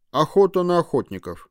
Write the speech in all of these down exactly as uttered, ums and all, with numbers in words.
Охота на охотников.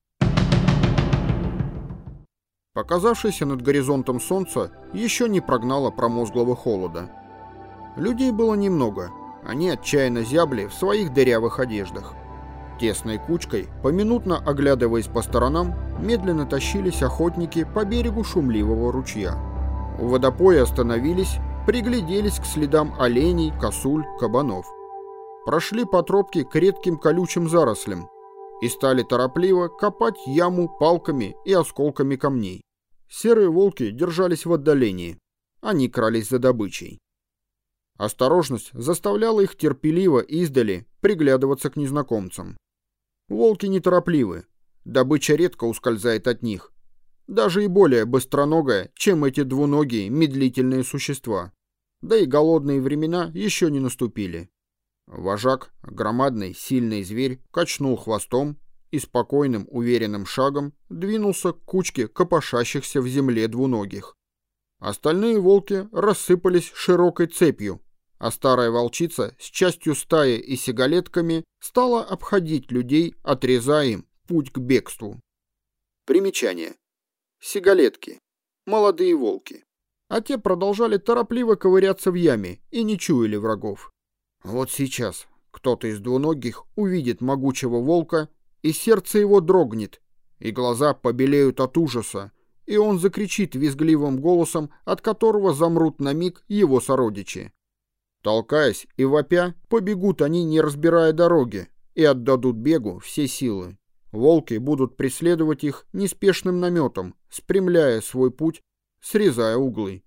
Показавшееся над горизонтом солнце еще не прогнало промозглого холода. Людей было немного, они отчаянно зябли в своих дырявых одеждах. Тесной кучкой, поминутно оглядываясь по сторонам, медленно тащились охотники по берегу шумливого ручья. У водопоя остановились, пригляделись к следам оленей, косуль, кабанов. Прошли по тропке к редким колючим зарослям и стали торопливо копать яму палками и осколками камней. Серые волки держались в отдалении. Они крались за добычей. Осторожность заставляла их терпеливо издали приглядываться к незнакомцам. Волки неторопливы, добыча редко ускользает от них. Даже и более быстроногая, чем эти двуногие медлительные существа. Да и голодные времена еще не наступили. Вожак, громадный, сильный зверь, качнул хвостом и спокойным, уверенным шагом двинулся к кучке копошащихся в земле двуногих. Остальные волки рассыпались широкой цепью, а старая волчица с частью стаи и сигалетками стала обходить людей, отрезая им путь к бегству. Примечание. Сигалетки. Молодые волки. А те продолжали торопливо ковыряться в яме и не чуяли врагов. Вот сейчас кто-то из двуногих увидит могучего волка, и сердце его дрогнет, и глаза побелеют от ужаса, и он закричит визгливым голосом, от которого замрут на миг его сородичи. Толкаясь и вопя, побегут они, не разбирая дороги, и отдадут бегу все силы. Волки будут преследовать их неспешным наметом, спрямляя свой путь, срезая углы.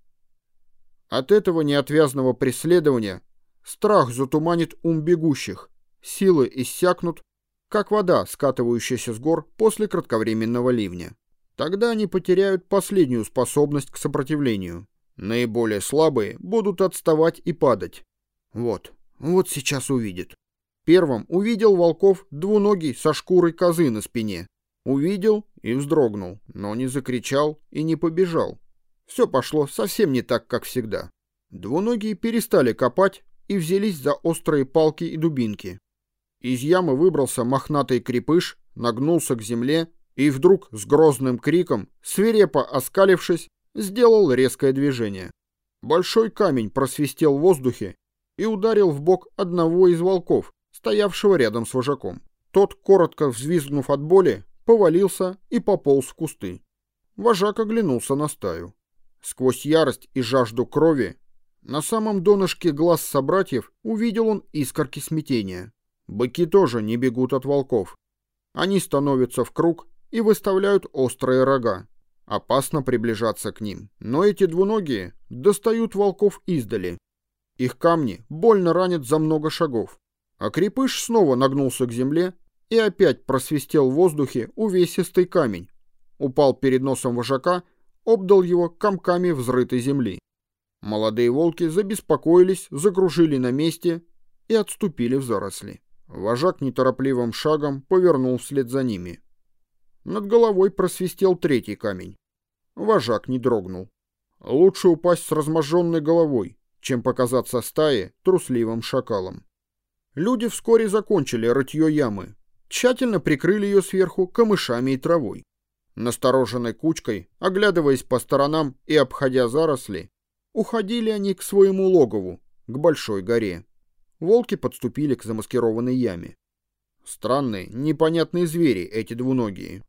От этого неотвязного преследования страх затуманит ум бегущих, силы иссякнут, как вода, скатывающаяся с гор после кратковременного ливня. Тогда они потеряют последнюю способность к сопротивлению. Наиболее слабые будут отставать и падать. Вот, вот сейчас увидит. Первым увидел волков двуногий со шкурой козы на спине. Увидел и вздрогнул, но не закричал и не побежал. Все пошло совсем не так, как всегда. Двуногие перестали копать и взялись за острые палки и дубинки. Из ямы выбрался мохнатый крепыш, нагнулся к земле и вдруг с грозным криком, свирепо оскалившись, сделал резкое движение. Большой камень просвистел в воздухе и ударил в бок одного из волков, стоявшего рядом с вожаком. Тот, коротко взвизгнув от боли, повалился и пополз в кусты. Вожак оглянулся на стаю. Сквозь ярость и жажду крови на самом донышке глаз собратьев увидел он искорки смятения. Быки тоже не бегут от волков. Они становятся в круг и выставляют острые рога. Опасно приближаться к ним. Но эти двуногие достают волков издали. Их камни больно ранят за много шагов. А крепыш снова нагнулся к земле и опять просвистел в воздухе увесистый камень. Упал перед носом вожака, обдал его комками взрытой земли. Молодые волки забеспокоились, закружили на месте и отступили в заросли. Вожак неторопливым шагом повернул вслед за ними. Над головой просвистел третий камень. Вожак не дрогнул. Лучше упасть с разможженной головой, чем показаться стае трусливым шакалом. Люди вскоре закончили рытье ямы, тщательно прикрыли ее сверху камышами и травой. Настороженной кучкой, оглядываясь по сторонам и обходя заросли, уходили они к своему логову, к большой горе. Волки подступили к замаскированной яме. Странные, непонятные звери эти двуногие.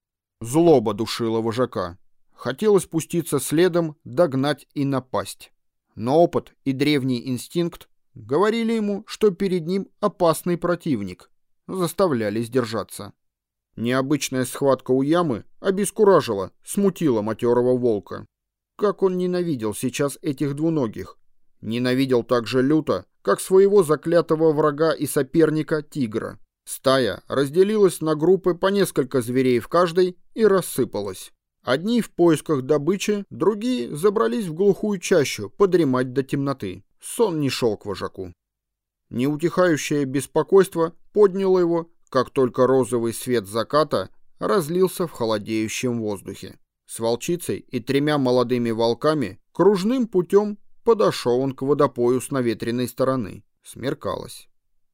Злоба душила вожака. Хотелось пуститься следом, догнать и напасть. Но опыт и древний инстинкт говорили ему, что перед ним опасный противник, заставляли сдержаться. Необычная схватка у ямы обескуражила, смутила матерого волка. Как он ненавидел сейчас этих двуногих. Ненавидел так же люто, как своего заклятого врага и соперника тигра. Стая разделилась на группы по несколько зверей в каждой и рассыпалась. Одни в поисках добычи, другие забрались в глухую чащу подремать до темноты. Сон не шел к вожаку. Неутихающее беспокойство подняло его, как только розовый свет заката разлился в холодеющем воздухе. С волчицей и тремя молодыми волками кружным путем подошел он к водопою с наветренной стороны. Смеркалось.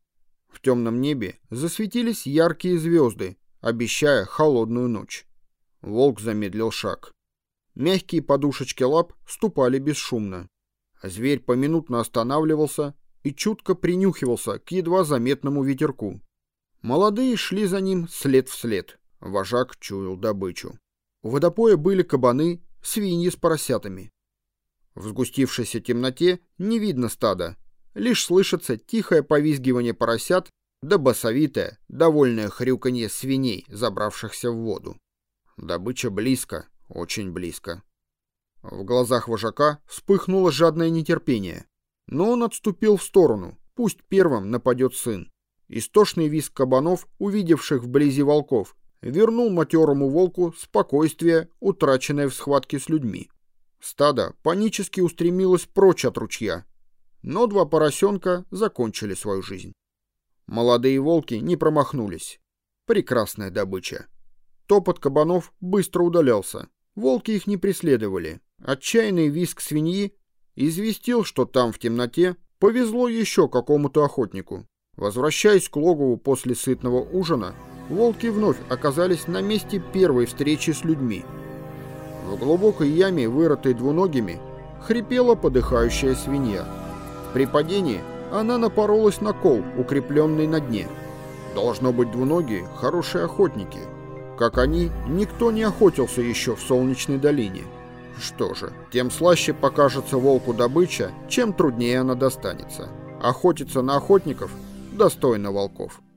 В темном небе засветились яркие звезды, обещая холодную ночь. Волк замедлил шаг. Мягкие подушечки лап ступали бесшумно. Зверь поминутно останавливался и чутко принюхивался к едва заметному ветерку. Молодые шли за ним след в след. Вожак чуял добычу. У водопоя были кабаны, свиньи с поросятами. В сгустившейся темноте не видно стада. Лишь слышится тихое повизгивание поросят да басовитое, довольное хрюканье свиней, забравшихся в воду. Добыча близко, очень близко. В глазах вожака вспыхнуло жадное нетерпение. Но он отступил в сторону, пусть первым нападет сын. Истошный визг кабанов, увидевших вблизи волков, вернул матерому волку спокойствие, утраченное в схватке с людьми. Стадо панически устремилось прочь от ручья. Но два поросенка закончили свою жизнь. Молодые волки не промахнулись. Прекрасная добыча. Топот кабанов быстро удалялся. Волки их не преследовали. Отчаянный визг свиньи известил, что там в темноте повезло еще какому-то охотнику. Возвращаясь к логову после сытного ужина, волки вновь оказались на месте первой встречи с людьми. В глубокой яме, вырытой двуногими, хрипела подыхающая свинья. При падении она напоролась на кол, укрепленный на дне. Должно быть, двуногие — хорошие охотники. Как они, никто не охотился еще в Солнечной долине. Что же, тем слаще покажется волку добыча, чем труднее она достанется. Охотиться на охотников достойно волков.